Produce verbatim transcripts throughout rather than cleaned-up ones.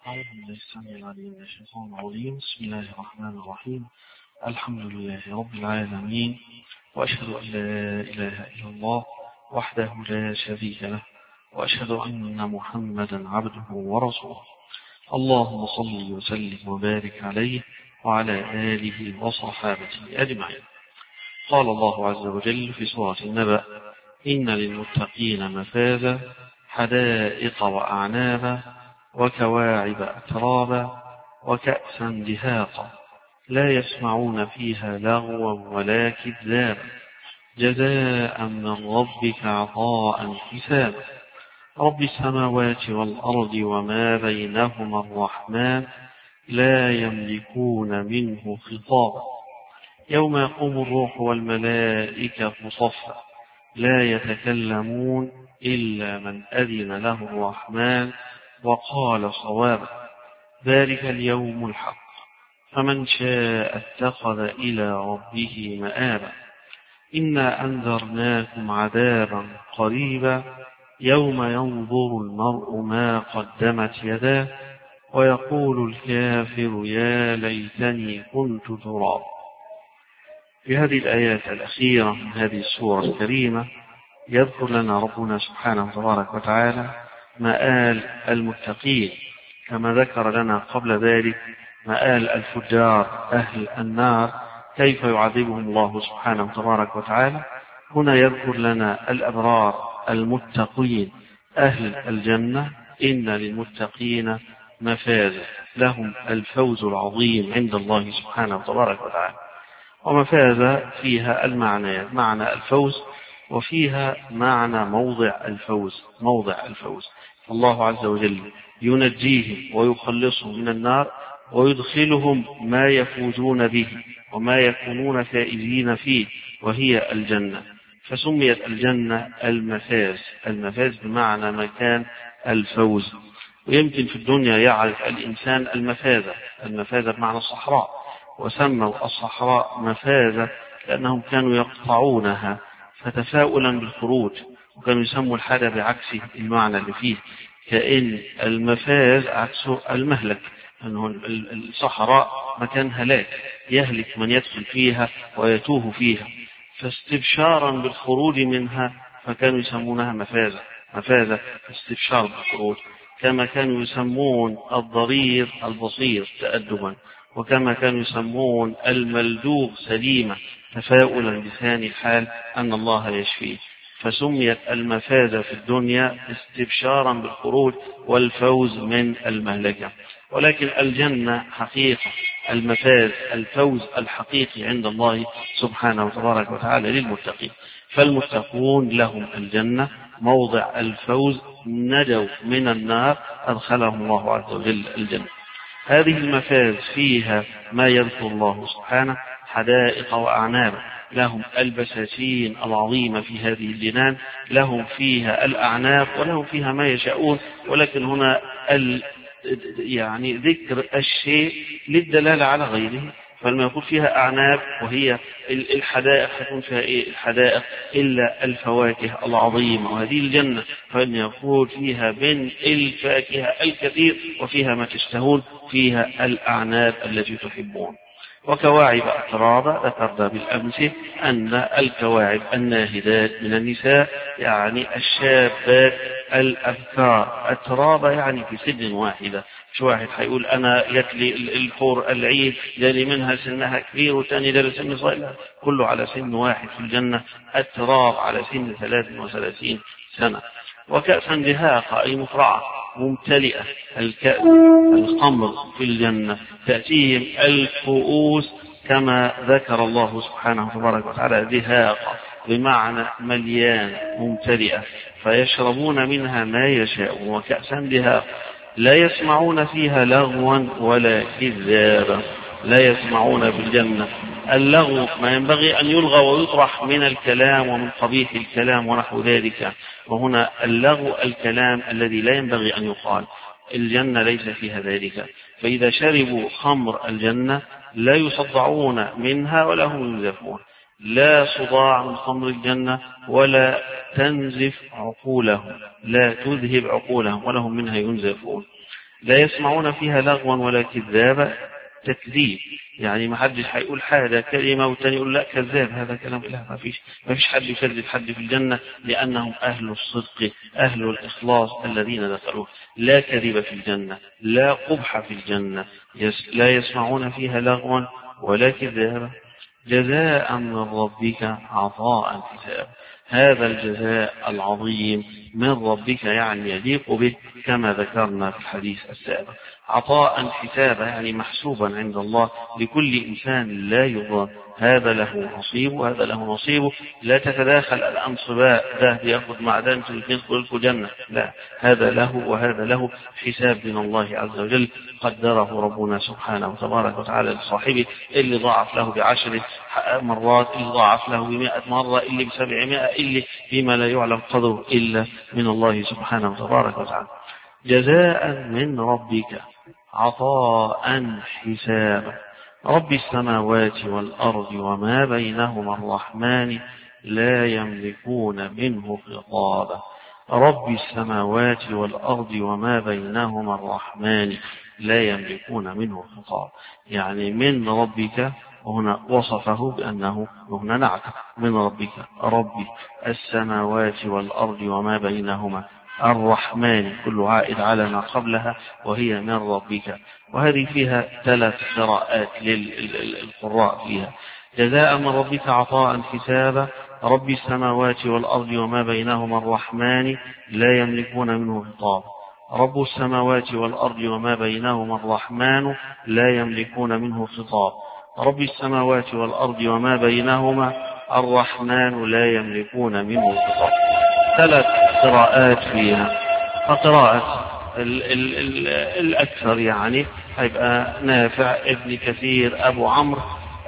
أعوذ بالله السميع العليم من الشيطان الرجيم. بسم الله الرحمن الرحيم. الحمد لله رب العالمين، وأشهد أن لا إله إلا الله وحده لا شريك له، وأشهد أن محمدا عبده ورسوله. اللهم صل وسلم وبارك عليه وعلى آله وصحابته أجمعين. قال الله عز وجل في سورة النبأ: إن للمتقين مفازا حدائق وأعنابا وكواعب أترابا وكأسا دهاقا لا يسمعون فيها لغوا ولا كذابا جزاء من ربك عطاء حسابا رب السماوات والأرض وما بينهما الرحمن لا يملكون منه خطابا يوم يقوم الروح والملائكة صفا لا يتكلمون إلا من أذن له الرحمن وقال صوابا ذلك اليوم الحق فمن شاء اتخذ إلى ربه مآبا إنا أنذرناكم عذابا قريبا يوم ينظر المرء ما قدمت يداه ويقول الكافر يا ليتني كنت ترابا. في هذه الآيات الأخيرة من هذه السورة الكريمة يذكر لنا ربنا سبحانه تبارك وتعالى مآل المتقين، كما ذكر لنا قبل ذلك مآل الفجار أهل النار كيف يعذبهم الله سبحانه تبارك وتعالى. هنا يذكر لنا الأبرار المتقين أهل الجنة، إن للمتقين مفازا، لهم الفوز العظيم عند الله سبحانه تبارك وتعالى. ومفازا فيها المعنى معنى الفوز، وفيها معنى موضع الفوز موضع الفوز الله عز وجل ينجيهم ويخلصهم من النار ويدخلهم ما يفوزون به وما يكونون فائزين فيه، وهي الجنة. فسميت الجنة المفاز المفاز بمعنى مكان الفوز. ويمكن في الدنيا يعرف الإنسان المفازة المفازة بمعنى الصحراء، وسموا الصحراء مفازة لأنهم كانوا يقطعونها فتفاؤلا بالخروج، وكانوا يسموا الحاجة بعكس المعنى اللي فيه، كأن المفاز عكسه المهلك، أنه الصحراء مكان هلاك يهلك من يدخل فيها ويتوه فيها، فاستبشارا بالخروج منها فكانوا يسمونها مفازة مفازة استبشار بالخروج. كما كانوا يسمون الضرير البصير تأدبا، وكما كانوا يسمون الملدوغ سليمة تفاؤلا بلسان الحال أن الله يشفيه. فسميت المفازة في الدنيا استبشارا بالخروج والفوز من المهلكة. ولكن الجنة حقيقة المفاز الفوز الحقيقي عند الله سبحانه وتبارك وتعالى للمتقين. فالمتقون لهم الجنة موضع الفوز، نجوا من النار أدخلهم الله عز وجل الجنة. هذه المفاز فيها ما يذكر الله سبحانه: حدائق وأعنابا، لهم البساتين العظيمة في هذه الجنان، لهم فيها الأعناب ولهم فيها ما يشاءون. ولكن هنا ال يعني ذكر الشيء للدلالة على غيره، فلما يقول فيها أعناب وهي الحدائق تكون فيها إيه الحدائق إلا الفواكه العظيمة، وهذه الجنة فإن يقول فيها من الفاكهة الكثير وفيها ما تشتهون، فيها الأعناب التي تحبون. وكواعب أترابا، ذكرنا بالأمس أن الكواعب الناهدات من النساء يعني الشابات الأبكار، أترابا يعني في سن واحدة. شو واحد حيقول أنا يكلي الحور العيد جالي منها سنها كبير وتاني جالي سن صغير، كله على سن واحد في الجنة، التراب على سن ثلاث وثلاثين سنة. وكأسا دهاقا أي مفرعة ممتلئة، الكأس الخمر في الجنة تأتيهم الكؤوس كما ذكر الله سبحانه تبارك وتعالى دهاقا بمعنى مليان ممتلئة، فيشربون منها ما يشاءون. وكأسا دهاقا لا يسمعون فيها لغوا ولا كذابا، لا يسمعون في الجنة اللغو ما ينبغي أن يلغى ويطرح من الكلام ومن قبيح الكلام ونحو ذلك، وهنا اللغو الكلام الذي لا ينبغي أن يقال. الجنة ليس فيها ذلك، فإذا شربوا خمر الجنة لا يصدعون منها ولا هم ينزفون، لا صداع من خمر الجنة ولا تنزف عقولهم، لا تذهب عقولهم ولهم منها ينزفون. لا يسمعون فيها لغوا ولا كذابا، تكذيب يعني ما حدش هيقول حاجة كلمة والتاني يقول لا كذاب، هذا كلام لا، ما فيش ما فيش حد يكذب حد في الجنة، لأنهم أهل الصدق أهل الإخلاص الذين دخلوا. لا كذب في الجنة، لا قبح في الجنة، يس لا يسمعون فيها لغوا ولا كذابا، جزاء من ربك عطاء حسابا. هذا الجزاء العظيم من ربك يعني يليق به كما ذكرنا في الحديث السابق. عطاء حسابا يعني محسوبا عند الله لكل إنسان لا يظلم، هذا له نصيب وهذا له نصيبه. لا تتداخل الأنصباء، ده يأخذ معدن يدخل لكم جنة، لا، هذا له وهذا له، حساب من الله عز وجل قدره ربنا سبحانه وتبارك وتعالى لصاحبه، اللي ضاعف له بعشر مرات، اللي ضاعف له بمائة مرة، اللي بسبعمائة، اللي بما لا يعلم قدره إلا من الله سبحانه وتبارك وتعالى. جزاء من ربك عطاء حسابا. رب السماوات والأرض وما بينهما الرحمن لا يملكون منه خطابا. رب السماوات والأرض وما بينهما الرحمن لا يملكون منه خطابا، يعني من ربك، وهنا وصفه بأنه هنا نعت من ربك ربي السماوات والأرض وما بينهما الرحمن، كل عائد على ما قبلها وهي من ربك. وهذه فيها ثلاث قراءات للقراء فيها. جزاء من ربك عطاء حسابا. رب السماوات والأرض وما بينهما الرحمن لا يملكون منه خطاب. رب السماوات والأرض وما بينهما الرحمن لا يملكون منه خطاب. رب السماوات والأرض وما بينهما الرحمن لا يملكون منه خطاب. ثلاث قراءات فيها. فقراءة ال ال ال الأكثر يعني هيبقى نافع، ابن كثير، أبو عمرو،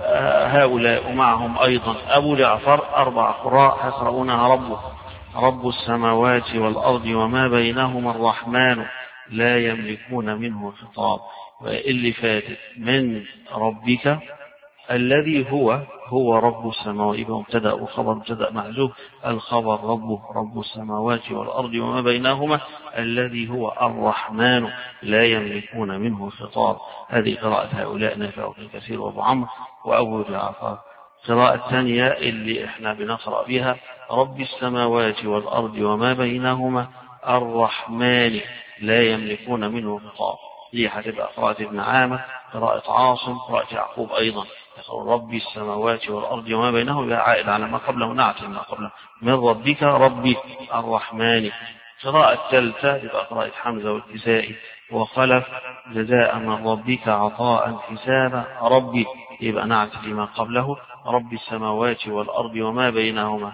هؤلاء ومعهم أيضا أبو جعفر، أربع قراء يقرؤونها ربه رب السماوات والأرض وما بينهما الرحمن لا يملكون منه خطاب. واللي فاتت من ربك الذي هو هو رب السماوات، يبقى مبتدأ وخبر، مبتدأ محذوف، الخبر ربه رب السماوات والأرض وما بينهما الذي هو الرحمن لا يملكون منه خطاب. هذه قراءة هؤلاء نافع وابن كثير وابو عمرو وأبو جعفر. قراءة الثانية اللي احنا بنقرأ بها رب السماوات والأرض وما بينهما الرحمن لا يملكون منه خطاب، دي هتبقى قراءة ابن عامر، قراءة عاصم، قراءة يعقوب أيضا. رب السماوات والأرض وما بينهما عائد على ما قبله، نعت ما قبله من ربك ربي الرحمن. قراءة الثالثة تبقى قراءة حمزة والكسائي وخلف جزاء من ربك عطاء حسابا. ربي يبقى نعت لما قبله رب السماوات والأرض وما بينهما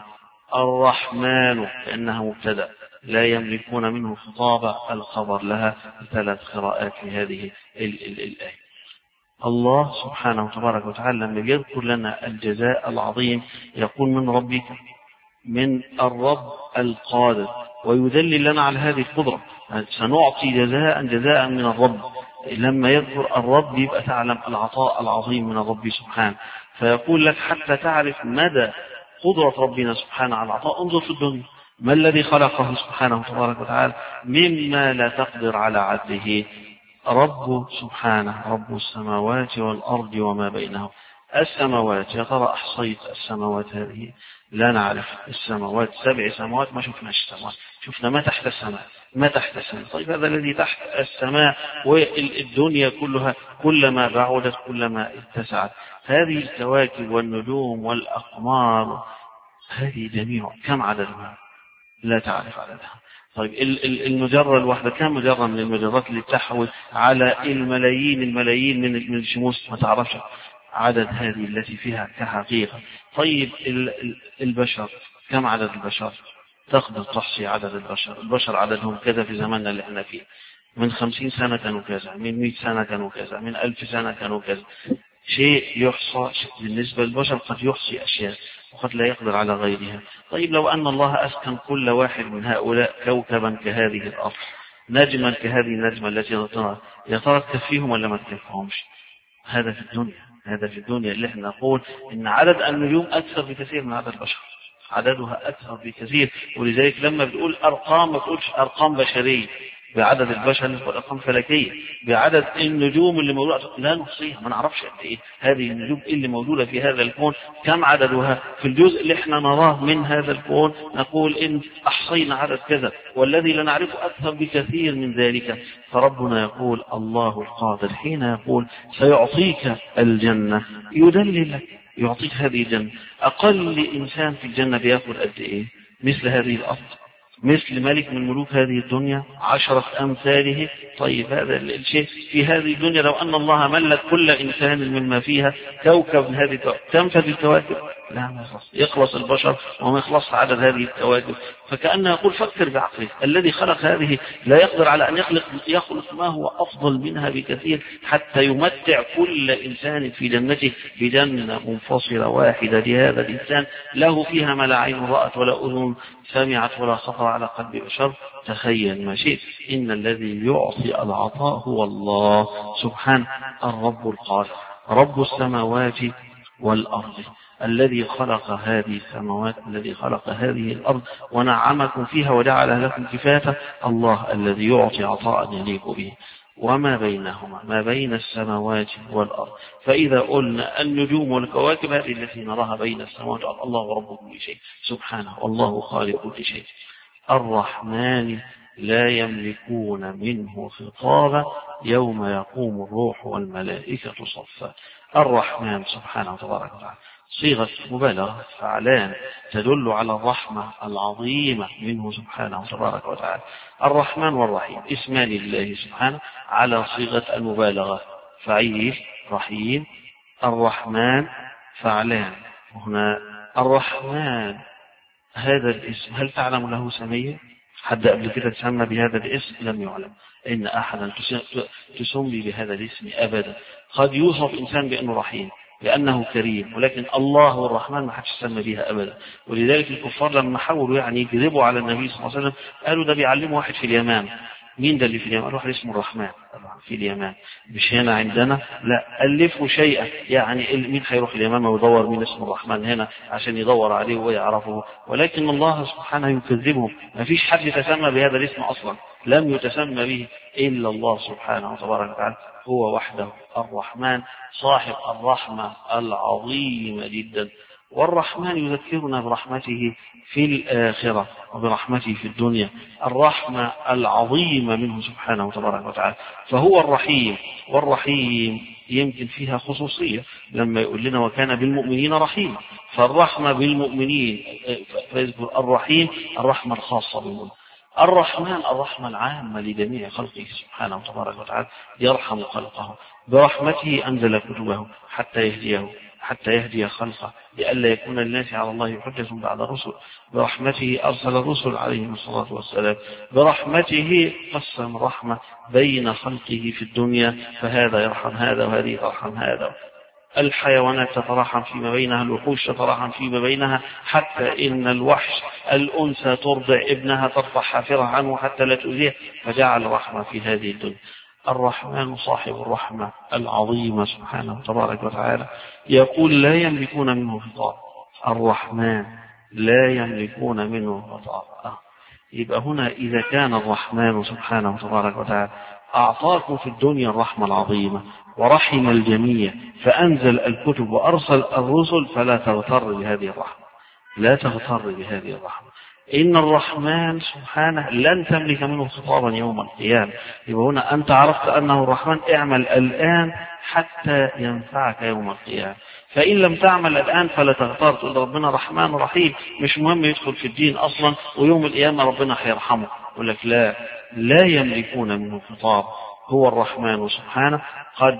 الرحمن كأنها مبتدأ لا يملكون منه خطابا، الخبر لها. ثلاث قراءات في هذه الآية. الله سبحانه وتبارك وتعالى لما يذكر لنا الجزاء العظيم يقول من ربك، من الرب القادر، ويدلل لنا على هذه القدرة، سنعطي جزاء جزاء من الرب. لما يذكر الرب يبقى تعلم العطاء العظيم من الرب سبحانه، فيقول لك حتى تعرف مدى قدرة ربنا سبحانه على العطاء انظر في الدنيا ما الذي خلقه سبحانه وتبارك وتعالى مما لا تقدر على عدله. رب سبحانه رب السماوات والأرض وما بينهم. السماوات، يا ترى أحصيت السماوات هذه؟ لا نعرف. السماوات سبع سماوات، ما شفناش السماوات، شفنا ما تحت السماء ما تحت السماء. طيب هذا الذي تحت السماء والدنيا كلها كلما بعدت كلما اتسعت. هذه الكواكب والنجوم والأقمار هذه جميع كم عددها؟ لا تعرف عددها. طيب المجرة الواحدة كم مجرة من المجرات اللي تحوي على الملايين الملايين من الشموس؟ ما تعرفش عدد هذه التي فيها كحقيقة. طيب البشر كم عدد البشر؟ تقدر تحصي عدد البشر؟ البشر عددهم كذا في زماننا اللي احنا فيه، من خمسين سنة كانوا كذا، من مئة سنة كانوا كذا، من ألف سنة كانوا كذا. شيء يحصى بالنسبة للبشر قد يحصي أشياء وقد لا يقدر على غيرها. طيب لو أن الله أسكن كل واحد من هؤلاء كوكبا كهذه الأرض، نجما كهذه النجمة التي نطنها، يا ترى تكفيهم ولا ما تكفيهمش؟ هذا في الدنيا هذا في الدنيا اللي احنا نقول إن عدد النجوم أكثر بكثير من عدد البشر، عددها أكثر بكثير. ولذلك لما بتقول أرقام ما تقولش أرقام بشرية، بعدد البشر والأرقام الفلكية، بعدد النجوم اللي موجودة لا نحصيها، ما نعرفش قد إيه هذه النجوم اللي موجودة في هذا الكون، كم عددها في الجزء اللي احنا نراه من هذا الكون نقول إن أحصينا عدد كذا، والذي لا نعرفه أكثر بكثير من ذلك. فربنا يقول الله القادر حين يقول سيعطيك الجنة يدلل لك، يعطيك هذه الجنة. أقل إنسان في الجنة بيأخذ قد إيه؟ مثل هذه الأرض، مثل ملك من ملوك هذه الدنيا عشرة أمثاله. طيب هذا الشيء في هذه الدنيا لو أن الله ملك كل إنسان مما فيها كوكب من هذه الكواكب تنفذ الكواكب؟ لا ما يخلص، يخلص البشر وما يخلص عدد هذه الكواكب. فكأنه يقول فكر بعقله، الذي خلق هذه لا يقدر على أن يخلق يخلق ما هو أفضل منها بكثير حتى يمتع كل إنسان في جنته بجنة منفصلة واحدة لهذا الإنسان له فيها ما لا عين رأت ولا أذن سمعت ولا خطر على قلب بشر. تخيل ما شئت، إن الذي يعطي العطاء هو الله سبحانه الرب القادر، رب السماوات والأرض، الذي خلق هذه السماوات، الذي خلق هذه الأرض ونعمكم فيها وجعل لكم كفاة. الله الذي يعطي عطاء يليق به، وما بينهما ما بين السماوات والأرض. فإذا قلنا النجوم والكواكب هذه التي نراها بين السماوات والأرض، الله رب كل شيء سبحانه والله خالق كل شيء. الرحمن لا يملكون منه خطابا يوم يقوم الروح والملائكة صفا. الرحمن سبحانه وتبارك وتعالى صيغة مبالغة فعلان تدل على الرحمة العظيمة منه سبحانه وتبارك وتعالى. الرحمن والرحيم اسمان لله سبحانه على صيغة المبالغة، فعيل رحيم. الرحمن فعلان. هنا الرحمن هذا الاسم هل تعلم له سمية؟ حد قبل كده تسمى بهذا الاسم؟ لم يعلم إن أحدا تسمي بهذا الاسم أبدا. قد يوصف إنسان بأنه رحيم لأنه كريم، ولكن الله الرحمن ما حدش سمى بها أبدا. ولذلك الكفار لما حاولوا يعني يكذبوا على النبي صلى الله عليه وسلم قالوا ده بيعلموا واحد في اليمن. مين ده اللي في اليمن؟ واحد اسمه الرحمن في اليمن، مش هنا عندنا، لا ألفوا شيئا. يعني مين هيروح اليمن ويدور مين اسمه الرحمن هنا عشان يدور عليه ويعرفه؟ ولكن الله سبحانه يكذبهم، ما فيش حد يتسمى بهذا الاسم أصلا، لم يتسمى به إلا الله سبحانه وتبارك وتعالى، هو وحده الرحمن صاحب الرحمة العظيمة جدا. والرحمن يذكرنا برحمته في الآخرة وبرحمته في الدنيا، الرحمة العظيمة منه سبحانه وتبارك وتعالى. فهو الرحيم، والرحيم يمكن فيها خصوصية لما يقول لنا وكان بالمؤمنين رحيما، فالرحمة بالمؤمنين فيذكر الرحيم الرحمة الخاصة بالمؤمنين. الرحمن الرحمة العامة لجميع خلقه سبحانه وتبارك وتعالى، يرحم خلقه برحمته. أنزل كتبه حتى يهديه حتى يهدي خلقه لئلا يكون للناس على الله حجة بعد الرسل. برحمته أرسل الرسل عليهم الصلاة والسلام. برحمته قسم الرحمة بين خلقه في الدنيا، فهذا يرحم هذا وهذه ترحم هذا. الحيوانات تتراحم فيما بينها، الوحوش تتراحم فيما بينها، حتى إن الوحش الأنثى ترضع ابنها ترفع حافرها عنه حتى لا تؤذيه، فجعل رحمة في هذه الدنيا. الرحمن صاحب الرحمة العظيمة سبحانه وتبارك وتعالى يقول لا يملكون منه خطاب. الرحمن لا يملكون منه خطاب. آه. يبقى هنا إذا كان الرحمن سبحانه وتبارك وتعالى أعطاكم في الدنيا الرحمة العظيمة ورحم الجميع فأنزل الكتب وأرسل الرسل، فلا تغتر بهذه الرحمة، لا تغتر بهذه الرحمة. إن الرحمن سبحانه لن تملك منه خطابا يوم القيامة. يبقى هنا أنت عرفت أنه الرحمن، اعمل الآن حتى ينفعك يوم القيامة. فإن لم تعمل الآن فلا تغتر تقول ربنا رحمن رحيم مش مهم يدخل في الدين أصلا ويوم القيامة ربنا هيرحمه. يقول لك لا، لا يملكون منه خطاب. هو الرحمن سبحانه قد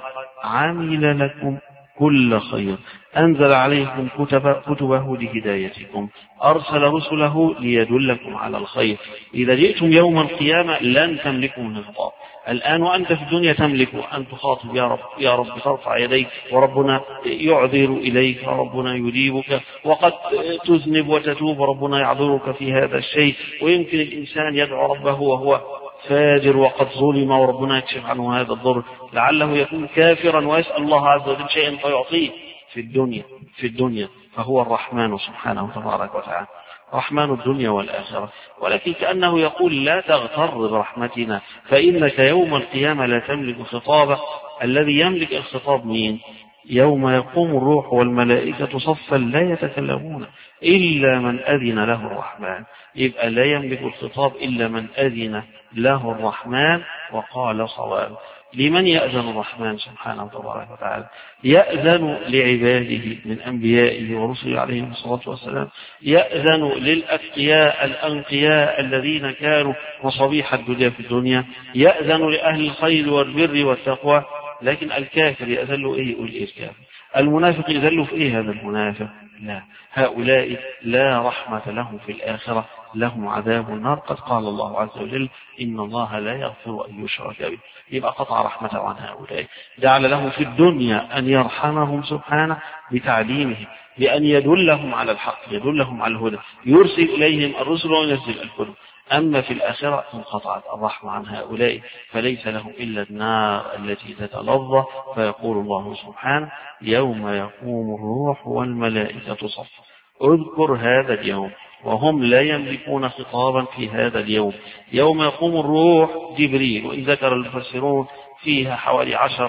عمل لكم كل خير، أنزل عليكم كتب كتبه لهدايتكم، أرسل رسله ليدلكم على الخير. إذا جئتم يوم القيامة لن تملكوا من الخطاب. الآن وأنت في الدنيا تملك أن تخاطب يا رب يا رب، ترفع يديك وربنا يعذر إليك وربنا يجيبك، وقد تذنب وتتوب وربنا يعذرك في هذا الشيء. ويمكن الإنسان يدعو ربه وهو فاجر وقد ظلم وربنا يكشف عنه هذا الضر، لعله يكون كافرا ويسأل الله عز وجل شيئا فيعطيه في الدنيا في الدنيا فهو الرحمن سبحانه وتبارك وتعالى. رحمن الدنيا والآخرة، ولكن كأنه يقول لا تغتر برحمتنا فإنك يوم القيامة لا تملك خطابا. الذي يملك الخطاب مين؟ يوم يقوم الروح والملائكة صفا لا يتكلمون إلا من أذن له الرحمن. يبقى لا يملك الخطاب إلا من أذن له الرحمن وقال صواب. لمن يأذن الرحمن سبحانه وتعالى؟ يأذن لعباده من أنبيائه ورسله عليهم الصلاة والسلام، يأذن للأتقياء الأنقياء الذين كانوا مصابيح الدنيا في الدنيا، يأذن لأهل الخير والبر والتقوى. لكن الكافر يأذن له إيه؟ يقول إيه الكافر؟ المنافق يأذن له في إيه هذا المنافق؟ لا، هؤلاء لا رحمة لهم في الآخرة، لهم عذاب النار. قد قال الله عز وجل إن الله لا يغفر أن يشرك به. يبقى قطع رحمته عن هؤلاء. جعل لهم في الدنيا أن يرحمهم سبحانه بتعليمهم، بأن يدلهم على الحق، يدلهم على الهدى، يرسل إليهم الرسل وينزل الكتب. أما في الآخرة انقطعت الرحمة عن هؤلاء، فليس لهم إلا النار التي تتلظى. فيقول الله سبحانه يوم يقوم الروح والملائكة صفا. اذكر هذا اليوم وهم لا يملكون خطابا في هذا اليوم. يوم يقوم الروح جبريل، وإن ذكر المفسرون فيها حوالي عشر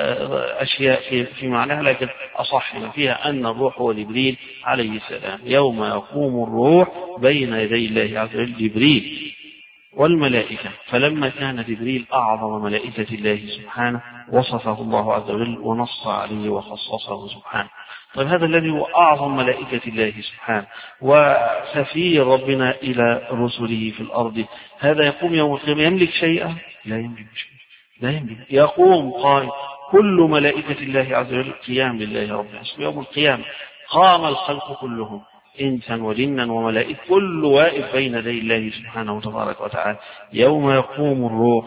أشياء في معناها، لكن أصح ما فيها أن الروح هو جبريل عليه السلام. يوم يقوم الروح بين يدي الله عز وجل جبريل والملائكة. فلما كان جبريل أعظم ملائكة الله سبحانه وصفه الله عز وجل ونص عليه وخصصه سبحانه. طيب هذا الذي هو أعظم ملائكة الله سبحانه وسفير ربنا إلى رسله في الأرض، هذا يقوم يوم القيامة يملك شيئا؟ لا يملك شيئا، لا يملك. يقوم قائم كل ملائكة الله عز وجل قيام لله رب العالمين يوم القيامة. قام الخلق كلهم إنسا وجنا وملائكة، كل واقف بين يدي الله سبحانه وتبارك وتعالى. يوم يقوم الروح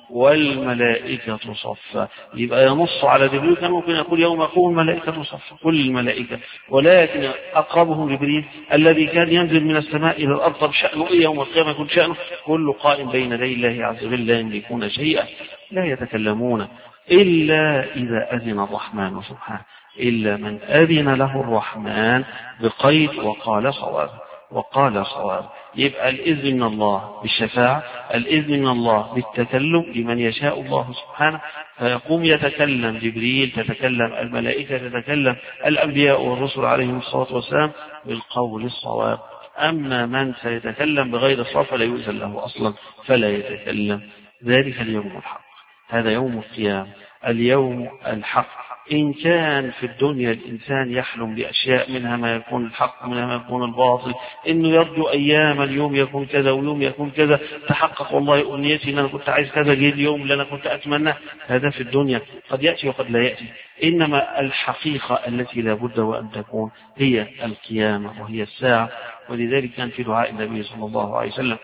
والملائكة صفا. يبقى ينص على جبريل، كان ممكن يقول يوم يقوم الملائكة صفا كل الملائكة، ولكن أقربهم جبريل الذي كان ينزل من السماء إلى الأرض. طب شأنه إيه يوم القيامة؟ يكون شأنه كل قائم بين يدي الله عز وجل لا يملكون شيئا، لا يتكلمون إلا إذا أذن الرحمن سبحانه، إلا من أذن له الرحمن بقيد وقال صواب، وقال صواب. يبقى الإذن من الله بالشفاعة، الإذن من الله بالتكلم لمن يشاء الله سبحانه، فيقوم يتكلم جبريل، تتكلم الملائكة، تتكلم الأنبياء والرسل عليهم الصلاة والسلام بالقول الصواب. أما من سيتكلم بغير الصواب فلا يؤذن له أصلا، فلا يتكلم. ذلك اليوم الحق، هذا يوم القيامة، اليوم الحق. إن كان في الدنيا الإنسان يحلم بأشياء منها ما يكون الحق منها ما يكون الباطل، إنه يرجو أيام اليوم يكون كذا ويوم يكون كذا، تحقق والله أمنيتي إن أنا كنت عايز كذا جه اليوم اللي أنا كنت أتمنى. هذا في الدنيا قد يأتي وقد لا يأتي. إنما الحقيقة التي لا بد وأن تكون هي القيامة وهي الساعة. ولذلك كان في دعاء النبي صلى الله عليه وسلم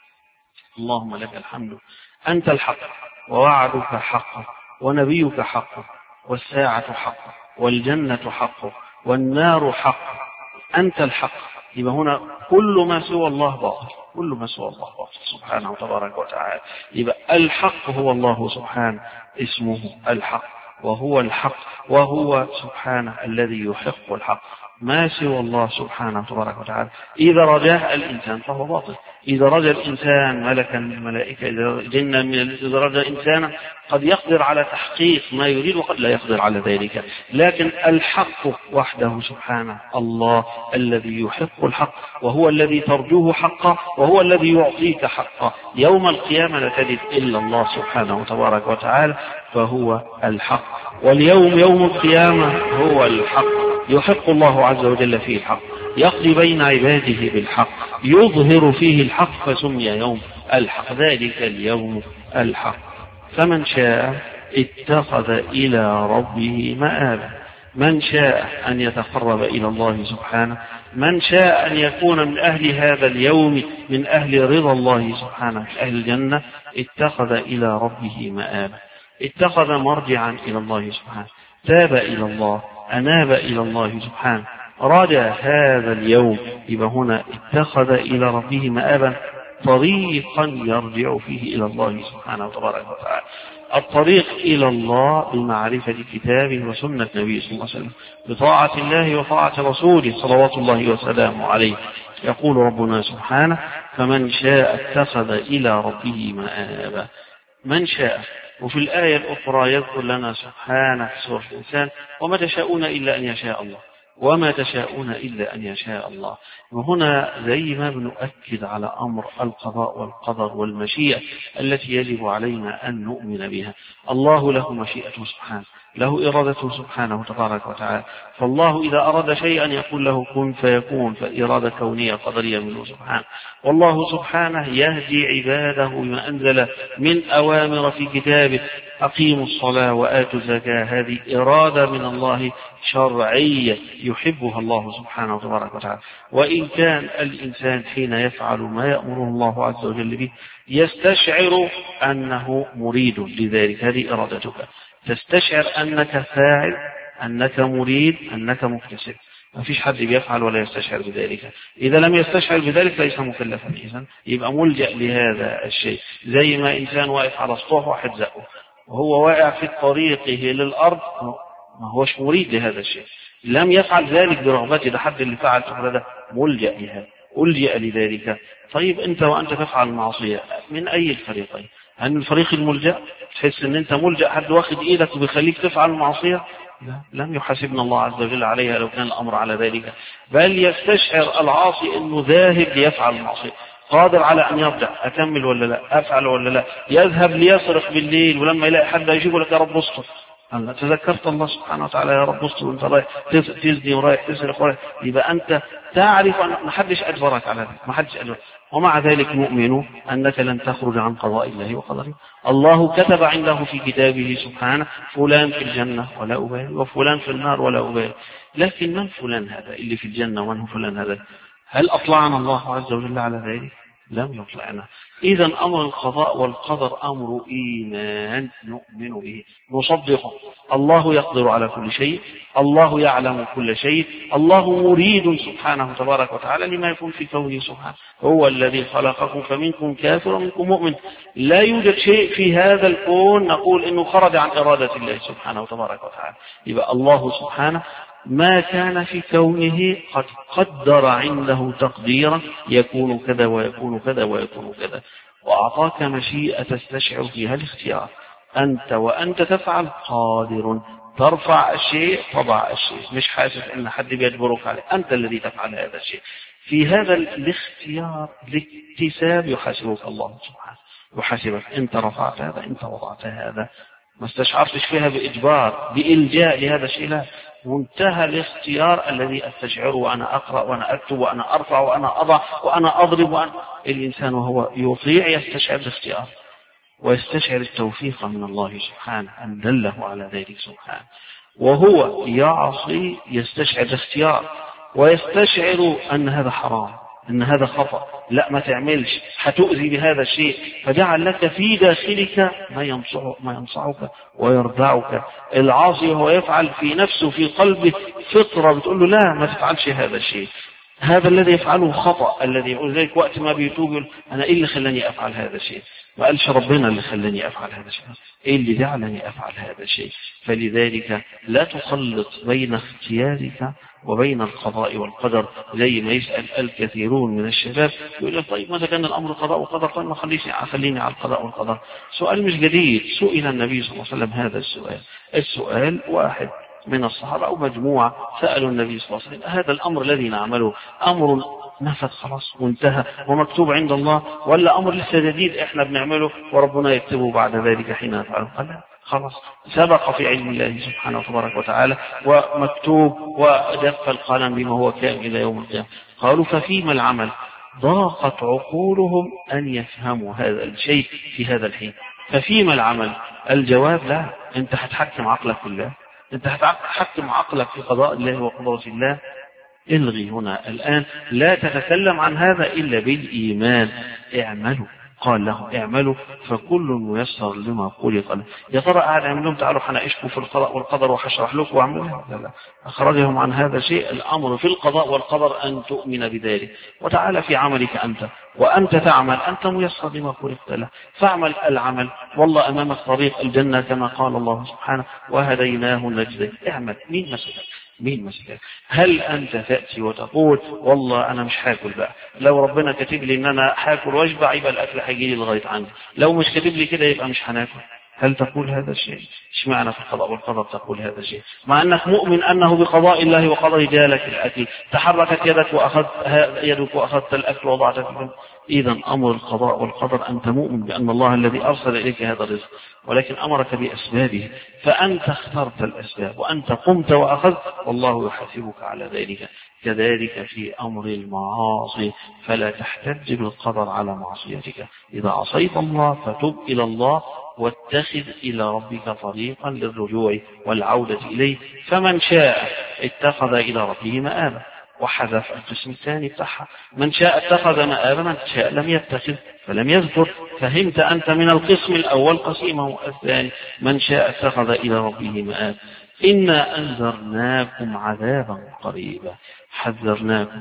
اللهم لك الحمد أنت الحق ووعدك حق ونبيك حق والساعة حق والجنة حق والنار حق أنت الحق. يبقى هنا كل ما سوى الله باطل، كل ما سوى الله باطل سبحانه وتبارك وتعالى. يبقى الحق هو الله سبحانه، اسمه الحق وهو الحق، وهو سبحانه الذي يحق الحق. ما سوى الله سبحانه وتبارك وتعالى إذا رجاه الإنسان فهو باطل. إذا رجى الإنسان ملكا من الملائكة، إذا جنا من إذا رجى إنسانا قد يقدر على تحقيق ما يريد وقد لا يقدر على ذلك. لكن الحق وحده سبحانه الله الذي يحق الحق، وهو الذي ترجوه حقا، وهو الذي يعطيك حقا. يوم القيامة لا تجد إلا الله سبحانه وتبارك وتعالى، فهو الحق. واليوم يوم القيامة هو الحق، يحق الله عز وجل فيه الحق، يقضي بين عباده بالحق، يظهر فيه الحق، فسمي يوم الحق. ذلك اليوم الحق. فمن شاء اتخذ إلى ربه مآبا، من شاء أن يتقرب إلى الله سبحانه، من شاء أن يكون من أهل هذا اليوم، من أهل رضا الله سبحانه، أهل الجنة، اتخذ إلى ربه مآبا، اتخذ مرجعا إلى الله سبحانه، تاب إلى الله، أناب إلى الله سبحانه، رجى هذا اليوم. يبقى هنا اتخذ إلى ربه مآبا، طريقا يرجع فيه إلى الله سبحانه وتبارك وتعالى. الطريق إلى الله بمعرفة كتابه وسنة نبيه صلى الله عليه وسلم، بطاعة الله وطاعة رسوله صلوات الله وسلامه عليه. يقول ربنا سبحانه: فمن شاء اتخذ إلى ربه مآبا. من شاء. وفي الآية الأخرى يذكر لنا سبحانه في سورة الإنسان: وما تشاءون إلا أن يشاء الله، وما تشاءون إلا أن يشاء الله. وهنا زي ما بنؤكد على أمر القضاء والقدر والمشيئة التي يجب علينا أن نؤمن بها. الله له مشيئته سبحانه، له إرادته سبحانه تبارك وتعالى. فالله إذا أراد شيئا يقول له كن فيكون، فإرادة كونية قدرية منه سبحانه. والله سبحانه يهدي عباده بما أنزل من أوامر في كتابه: أقيموا الصلاة وآتوا الزكاة. هذه إرادة من الله شرعية يحبها الله سبحانه تبارك وتعالى. وإن كان الإنسان حين يفعل ما يأمره الله عز وجل به يستشعر أنه مريد لذلك، هذه إرادتك، تستشعر أنك فاعل، أنك مريد، أنك مكتسب. ما فيش حد بيفعل ولا يستشعر بذلك. إذا لم يستشعر بذلك ليس مكلفا، إذن يبقى ملجأ لهذا الشيء. زي ما إنسان واقف على سطوح واحد زقه وهو واقع في طريقه للأرض، ما هوش مريد لهذا الشيء، لم يفعل ذلك برغبته. ده حد اللي فعل هذا ملجأ لهذا، ألجأ لذلك. طيب أنت وأنت تفعل المعصية من أي الفريقين؟ هل من الفريق الملجأ تحس أن أنت ملجأ، حد واخد إيدك وبيخليك تفعل المعصية؟ لا، لم يحاسبنا الله عز وجل عليها لو كان الأمر على ذلك. بل يستشعر العاصي أنه ذاهب ليفعل المعصية، قادر على أن يرجع، أكمل ولا لا، أفعل ولا لا، يذهب ليسرق بالليل ولما يلاقي حد يجيبه لك: يا رب اسطر. أنا تذكرت الله سبحانه وتعالى: يا رب اسطر، وانت رايح تزني ورايح تسرق ورايح. يبقى أنت تعرف أن ما حدش أجبرك على ذلك، ما حدش أجبرك، ومع ذلك مؤمن أنك لن تخرج عن قضاء الله وقدره. الله كتب عنده في كتابه سبحانه: فلان في الجنة ولا أبالي، وفلان في النار ولا أبالي. لكن من فلان هذا اللي في الجنة ومن فلان هذا؟ هل أطلعنا الله عز وجل على ذلك؟ لم يطلعنا. إذا أمر القضاء والقدر أمر إيمان نؤمن به، نصدقه. الله يقدر على كل شيء، الله يعلم كل شيء، الله مريد سبحانه تبارك وتعالى لما يكون في كونه سبحانه. هو الذي خلقكم فمنكم كافر ومنكم مؤمن. لا يوجد شيء في هذا الكون نقول إنه خرج عن إرادة الله سبحانه تبارك وتعالى. يبقى الله سبحانه ما كان في كونه قد قدر عنده تقديرا يكون كذا ويكون كذا ويكون كذا، وأعطاك مشيئة تستشعر فيها الاختيار. أنت وأنت تفعل قادر، ترفع الشيء تضع الشيء، مش حاسس أن حد بيجبرك عليه، أنت الذي تفعل هذا الشيء. في هذا الاختيار الاكتساب يحاسبك الله سبحانه، يحاسبك أنت رفعت هذا، أنت وضعت هذا، ما استشعرتش فيها بإجبار بإلجاء لهذا الشيء، لا، منتهى الاختيار الذي أستشعره وأنا أقرأ وأنا أكتب وأنا أرفع وأنا أضع وأنا أضرب وأنا. الإنسان وهو يطيع يستشعر الاختيار ويستشعر التوفيق من الله سبحانه أن دله على ذلك سبحانه. وهو يعصي يستشعر الاختيار ويستشعر أن هذا حرام، أن هذا خطأ، لا ما تعملش، هتؤذي بهذا الشيء، فجعل لك في داخلك ما ينصعك, ما ينصعك ويردعك. العاصي هو يفعل في نفسه في قلبه فطرة بتقول له لا ما تفعلش هذا الشيء، هذا الذي يفعله خطأ، الذي يقول ذلك وقت ما بيتوب يقول أنا إيه اللي خلاني أفعل هذا الشيء؟ ما قالش ربنا اللي خلاني أفعل هذا الشيء، إيه اللي جعلني أفعل هذا الشيء؟ فلذلك لا تخلط بين اختيارك وبين القضاء والقدر. زي ما يسأل الكثيرون من الشباب يقول لك طيب ماذا كان الأمر قضاء وقدر؟ طيب ما خليني على القضاء والقدر. سؤال مش جديد، سئل النبي صلى الله عليه وسلم هذا السؤال. السؤال واحد من الصحابة أو مجموعة سألوا النبي صلى الله عليه وسلم هذا الأمر الذي نعمله أمر نفذ خلاص وانتهى ومكتوب عند الله، ولا أمر لسه جديد إحنا بنعمله وربنا يكتبه بعد ذلك حين نفعله؟ قال خلاص سبق في علم الله سبحانه وتبارك وتعالى ومكتوب ودف القلم بما هو كائن إلى يوم القيامة. قالوا ففيما العمل؟ ضاقت عقولهم أن يفهموا هذا الشيء في هذا الحين. ففيما العمل؟ الجواب لا، أنت هتحكم عقلك في الله، أنت هتحكم عقلك في قضاء الله وقدرة الله. الغي هنا الآن، لا تتكلم عن هذا إلا بالإيمان. اعملوا قال لهم اعملوا فكل ميسر لما خلق له. يا ترى قاعد يعمل لهم تعالوا حناقشكم في القضاء والقدر وهشرح لكم واعملوا؟ لا لا، اخرجهم عن هذا شيء. الامر في القضاء والقدر ان تؤمن بذلك، وتعالى في عملك انت، وانت تعمل، انت ميسر لما خلقت له، فاعمل العمل، والله امامك طريق الجنه كما قال الله سبحانه وهديناه النجدين. اعمل. مين مسلك؟ مين مسلك؟ هل انت تاتي وتقول والله انا مش هاكل بقى، لو ربنا كاتب لي ان انا هاكل واشبع يبقى الاكل هيجي لي لغايه عندي، لو مش كاتب لي كده يبقى مش هناكل؟ هل تقول هذا الشيء؟ اشمعنى في القضاء والقدر تقول هذا الشيء مع انك مؤمن انه بقضاء الله وقدره جالك الاكل، تحركت يدك واخذت يدك واخذت الاكل وضعته في الجنب؟ اذا امر القضاء والقدر انت مؤمن بان الله الذي ارسل اليك هذا الرزق، ولكن امرك باسبابه، فانت اخترت الاسباب وانت قمت واخذت، والله يحاسبك على ذلك. كذلك في امر المعاصي، فلا تحتج بالقدر على معصيتك. اذا عصيت الله فتب الى الله واتخذ إلى ربك طريقا للرجوع والعودة إليه، فمن شاء اتخذ إلى ربه مآبا، وحذف القسم الثاني بتاعها، من شاء اتخذ مآبا، من شاء لم يتخذ فلم يذكر. فهمت أنت من القسم الأول قسيمه الثاني، من شاء اتخذ إلى ربه مآبا. إنا أنذرناكم عذابا قريبا، حذرناكم،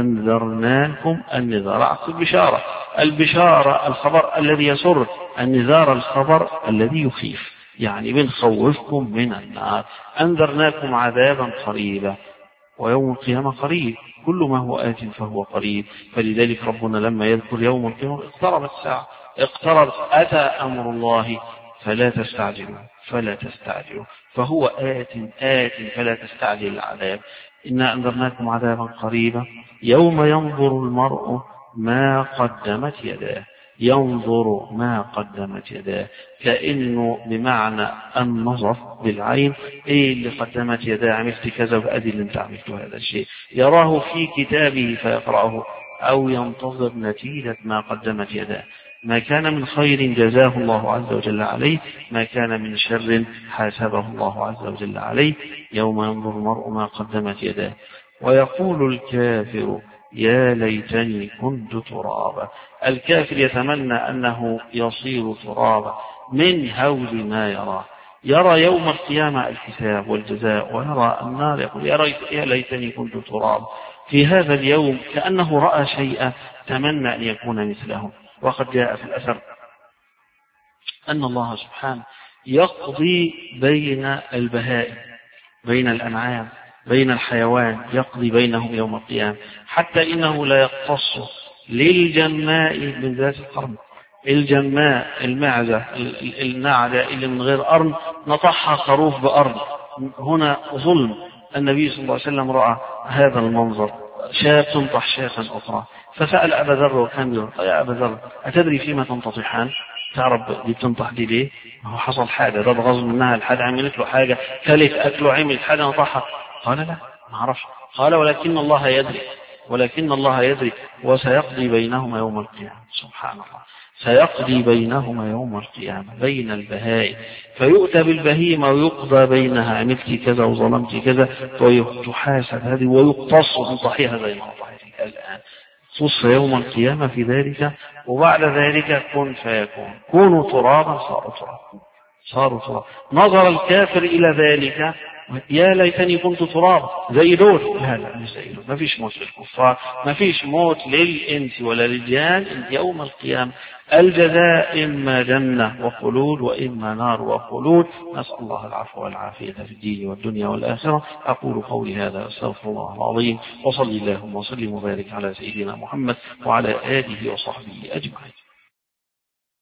أنذرناكم. النذار عكس البشارة، البشارة الخبر الذي يسر، النذار الخبر الذي يخيف، يعني بنخوفكم من النار. أنذرناكم عذابا قريبا، ويوم القيامة قريب، كل ما هو آت فهو قريب. فلذلك ربنا لما يذكر يوم القيامة اقتربت الساعة، اقترب، أتى أمر الله فلا تستعجلوا فلا تستعجلوا، فهو آت آت فلا تستعجل العذاب. إنا أنذرناكم عذابا قريبا يوم ينظر المرء ما قدمت يداه، ينظر ما قدمت يداه، كأنه بمعنى النظر بالعين، ايه اللي قدمت يداه، عملت كذا وادي اللي انت عملته هذا الشيء، يراه في كتابه فيقرأه، او ينتظر نتيجة ما قدمت يداه، ما كان من خير جزاه الله عز وجل عليه، ما كان من شر حاسبه الله عز وجل عليه. يوم ينظر المرء ما قدمت يداه ويقول الكافر يا ليتني كنت ترابا. الكافر يتمنى أنه يصير ترابا من هول ما يرى، يرى يوم القيامة الحساب والجزاء، ويرى النار، يقول يا ليتني كنت ترابا. في هذا اليوم كأنه رأى شيئا تمنى أن يكون مثله. وقد جاء في الأثر أن الله سبحانه يقضي بين البهائم، بين الأنعام، بين الحيوان، يقضي بينهم يوم القيامة، حتى إنه لا يقتص للجماء من ذات القرن. الجماء المعزة النعجة اللي من غير قرن نطحها خروف بقرن، هنا ظلم. النبي صلى الله عليه وسلم رأى هذا المنظر، شاة تنطح شاة أخرى، فسأل أبا ذر وكان يقول يا أبا ذر أتدري فيما تنتطحان؟ تعرف دي بتنطح دي ليه؟ هو حصل حاجة، ده غصب منها، الحاجة عملت له حاجة، كلت أكله، عملت حاجة نطحها. قال لا ما أعرفش. قال ولكن الله يدري، ولكن الله يدري وسيقضي بينهما يوم القيامة. سبحان الله، سيقضي بينهما يوم القيامة بين البهائم، فيؤتى بالبهيمة ويقضى بينها، عملت كذا وظلمت كذا، وتحاسب هذه ويقتص من ضحيها زي ما ضحيتك الآن. خص يوم القيامة في ذلك، وبعد ذلك كن فيكون، كونوا ترابا صاروا ترابا، صاروا ترابا. نظر الكافر إلى ذلك يا ليتني كنت ترابا زي دول. لا لا مش زي دول، ما فيش موت للكفار، ما فيش موت للإنس ولا للجان. يوم القيامة الجزاء إما جنة وخلود وإما نار وخلود. نسأل الله العفو والعافية في الدين والدنيا والآخرة. أقول قولي هذا أستغفر الله العظيم، وصلي اللهم وسلم وبارك على سيدنا محمد وعلى آله وصحبه أجمعين.